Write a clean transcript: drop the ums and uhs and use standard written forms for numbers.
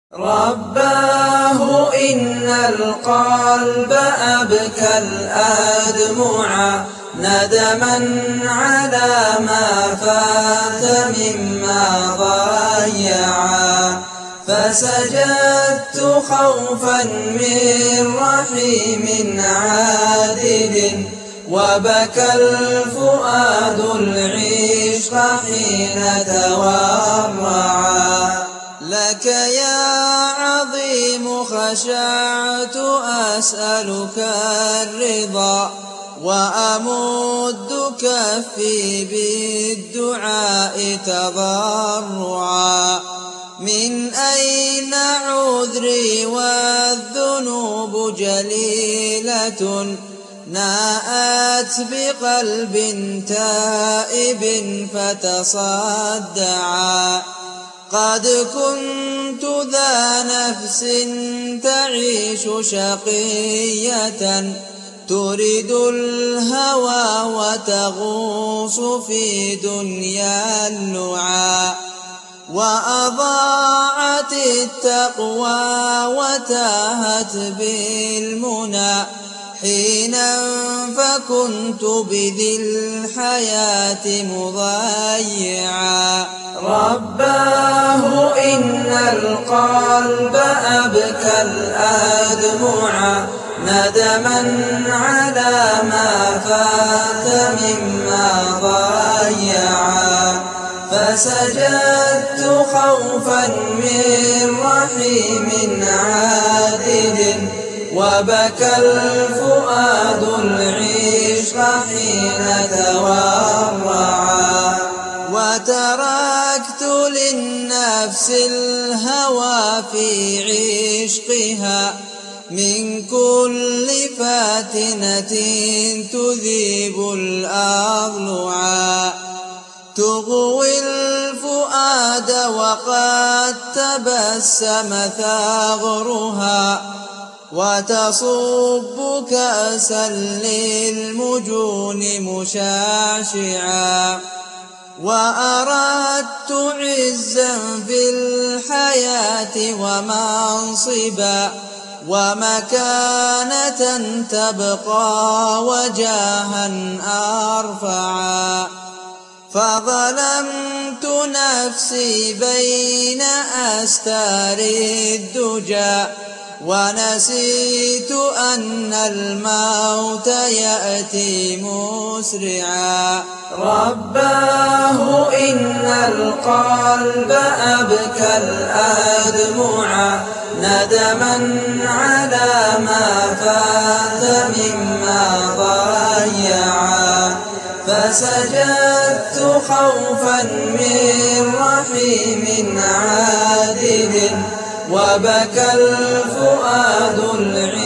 رباه إن القلب أبكى الأدمع ندما على ما فات مما ضيعا، فسجدت خوفا من رحيم عادل، وبكى الفؤاد العشق حين تورعا. لك يا عظيم خشعت أسألك الرضا، وأمد كفي بالدعاء تضرعا. من أين عذري والذنوب جليلة، ناءت بقلب تائب فتصدعا. قد كنت ذا نفس تعيش شقية، تريد الهوى وتغوص في دنيا اللعى، وأضاعت التقوى وتاهت بالمنى حينا، فكنت بذي الحياة مضيعا. رباه إن القلب أبكى الأدمع ندما على ما فات مما ضيعا، فسجدت خوفا من رحيم عادل، وبكى الفؤاد العشق حين تورعا. وتركت للنفس الهوى في عشقها من كل فاتنة تذيب الأضلعا، تغوي الفؤاد وقد تبسم ثغرها، وتصب كأسا للمجون مشعشعا. وأردت عزا في الحياة ومنصبا، ومكانة تبقى وجاها أرفعا، فظلمت نفسي بين أستار الدجى، ونسيت أن الموت يأتي مسرعا. رباه إن القلب أبكى الأدمع ندما على ما فات مما ضيعا، فسجدت خوفا من رحيم عادل، وبكى الفؤاد